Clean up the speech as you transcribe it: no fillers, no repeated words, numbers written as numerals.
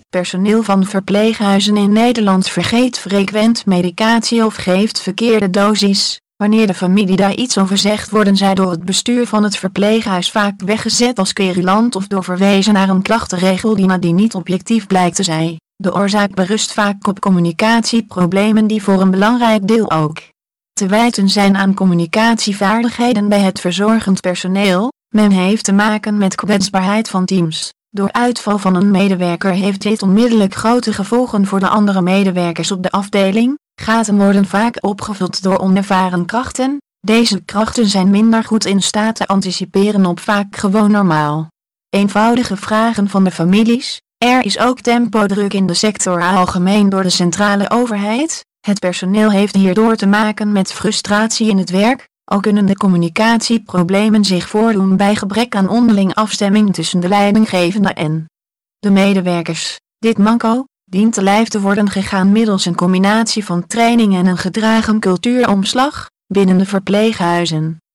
Personeel van verpleeghuizen in Nederland vergeet frequent medicatie of geeft verkeerde doses. Wanneer de familie daar iets over zegt, worden zij door het bestuur van het verpleeghuis vaak weggezet als querulant of doorverwezen naar een klachtenregel die nadien niet objectief blijkt te zijn. De oorzaak berust vaak op communicatieproblemen die voor een belangrijk deel ook te wijten zijn aan communicatievaardigheden bij het verzorgend personeel. Men heeft te maken met kwetsbaarheid van teams. Door uitval van een medewerker heeft dit onmiddellijk grote gevolgen voor de andere medewerkers op de afdeling. Gaten worden vaak opgevuld door onervaren krachten. Deze krachten zijn minder goed in staat te anticiperen op vaak gewoon normaal eenvoudige vragen van de families. Er is ook tempodruk in de sector algemeen door de centrale overheid. Het personeel heeft hierdoor te maken met frustratie in het werk. Ook kunnen de communicatieproblemen zich voordoen bij gebrek aan onderling afstemming tussen de leidinggevende en de medewerkers. Dit manco dient te lijf te worden gegaan middels een combinatie van training en een gedragen cultuuromslag binnen de verpleeghuizen.